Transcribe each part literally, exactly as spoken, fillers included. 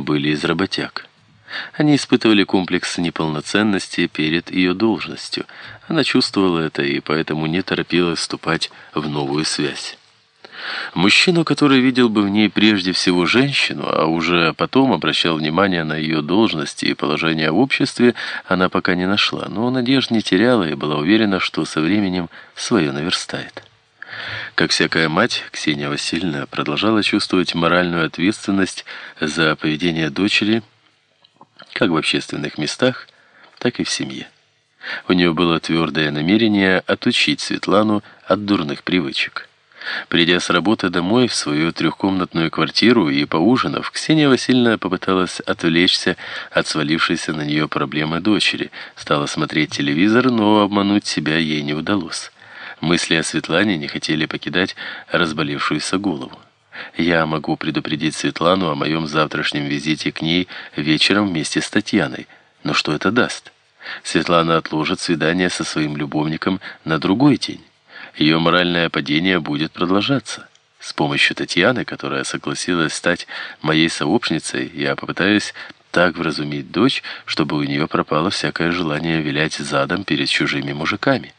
были из работяг. Они испытывали комплекс неполноценности перед ее должностью. Она чувствовала это и поэтому не торопилась вступать в новую связь. Мужчину, который видел бы в ней прежде всего женщину, а уже потом обращал внимание на ее должности и положение в обществе, она пока не нашла, но надежд не теряла и была уверена, что со временем свое наверстает. Как всякая мать, Ксения Васильевна продолжала чувствовать моральную ответственность за поведение дочери как в общественных местах, так и в семье. У нее было твердое намерение отучить Светлану от дурных привычек. Придя с работы домой в свою трехкомнатную квартиру и поужинав, Ксения Васильевна попыталась отвлечься от свалившейся на нее проблемы дочери, стала смотреть телевизор, но обмануть себя ей не удалось. Мысли о Светлане не хотели покидать разболевшуюся голову. Я могу предупредить Светлану о моем завтрашнем визите к ней вечером вместе с Татьяной. Но что это даст? Светлана отложит свидание со своим любовником на другой день. Ее моральное падение будет продолжаться. С помощью Татьяны, которая согласилась стать моей сообщницей, я попытаюсь так вразумить дочь, чтобы у нее пропало всякое желание вилять задом перед чужими мужиками.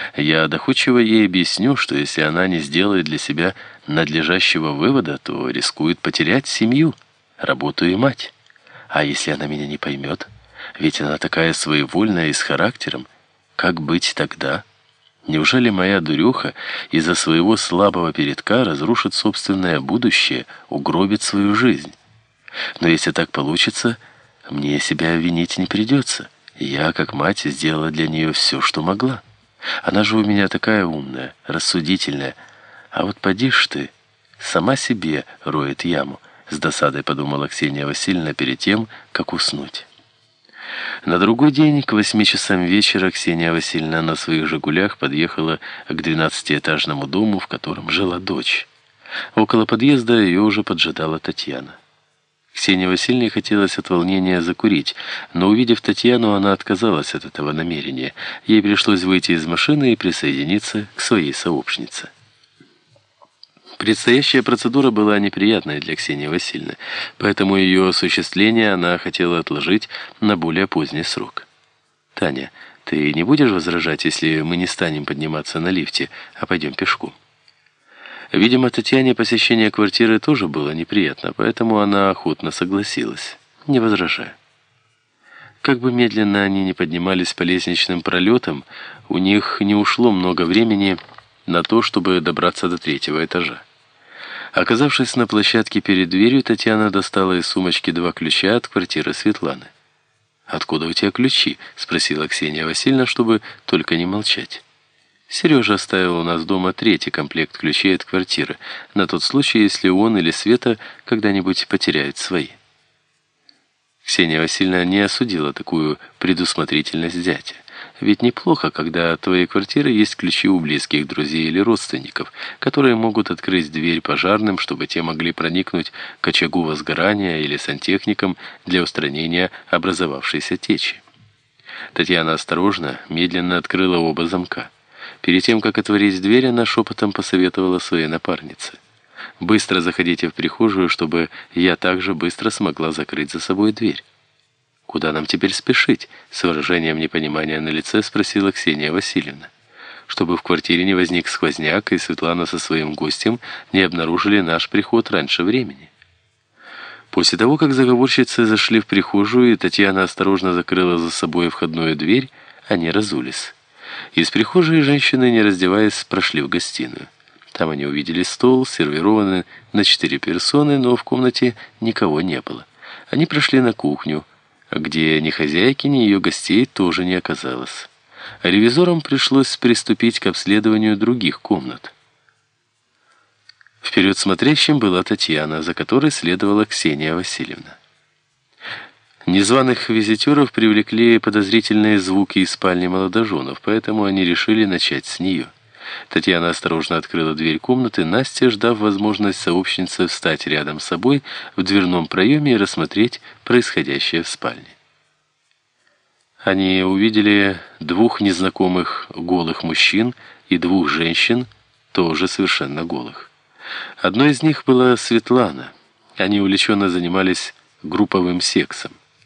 Я доходчиво ей объясню, что если она не сделает для себя надлежащего вывода, то рискует потерять семью, работу и мать. А если она меня не поймет? Ведь она такая своевольная и с характером. Как быть тогда? Неужели моя дурюха из-за своего слабого передка разрушит собственное будущее, угробит свою жизнь? Но если так получится, мне себя винить не придется. Я, как мать, сделала для нее все, что могла. Она же у меня такая умная, рассудительная. А вот поди ж ты, сама себе роет яму, с досадой подумала Ксения Васильевна перед тем, как уснуть. На другой день к восьми часам вечера Ксения Васильевна на своих «Жигулях» подъехала к двенадцатиэтажному дому, в котором жила дочь. Около подъезда ее уже поджидала Татьяна. Ксении Васильевне хотелось от волнения закурить, но, увидев Татьяну, она отказалась от этого намерения. Ей пришлось выйти из машины и присоединиться к своей сообщнице. Предстоящая процедура была неприятной для Ксении Васильевны, поэтому ее осуществление она хотела отложить на более поздний срок. «Таня, ты не будешь возражать, если мы не станем подниматься на лифте, а пойдем пешком?» Видимо, Татьяне посещение квартиры тоже было неприятно, поэтому она охотно согласилась, не возражая. Как бы медленно они ни поднимались по лестничным пролетам, у них не ушло много времени на то, чтобы добраться до третьего этажа. Оказавшись на площадке перед дверью, Татьяна достала из сумочки два ключа от квартиры Светланы. «Откуда у тебя ключи?» — спросила Ксения Васильевна, чтобы только не молчать. «Сережа оставил у нас дома третий комплект ключей от квартиры, на тот случай, если он или Света когда-нибудь потеряют свои». Ксения Васильевна не осудила такую предусмотрительность зятя. Ведь неплохо, когда от твоей квартиры есть ключи у близких друзей или родственников, которые могут открыть дверь пожарным, чтобы те могли проникнуть к очагу возгорания или сантехникам для устранения образовавшейся течи. Татьяна осторожно, медленно открыла оба замка. Перед тем, как отворить дверь, она шепотом посоветовала своей напарнице: «Быстро заходите в прихожую, чтобы я также быстро смогла закрыть за собой дверь». «Куда нам теперь спешить?» — с выражением непонимания на лице спросила Ксения Васильевна. «Чтобы в квартире не возник сквозняк, и Светлана со своим гостем не обнаружили наш приход раньше времени». После того, как заговорщицы зашли в прихожую, и Татьяна осторожно закрыла за собой входную дверь, они разулись. Из прихожей женщины, не раздеваясь, прошли в гостиную. Там они увидели стол, сервированный на четыре персоны, но в комнате никого не было. Они прошли на кухню, где ни хозяйки, ни ее гостей тоже не оказалось. Ревизорам пришлось приступить к обследованию других комнат. Вперед смотрящим была Татьяна, за которой следовала Ксения Васильевна. Незваных визитеров привлекли подозрительные звуки из спальни молодоженов, поэтому они решили начать с нее. Татьяна осторожно открыла дверь комнаты, Настя, ждав возможность сообщницы встать рядом с собой в дверном проеме и рассмотреть происходящее в спальне. Они увидели двух незнакомых голых мужчин и двух женщин, тоже совершенно голых. Одной из них была Светлана. Они увлеченно занимались групповым сексом.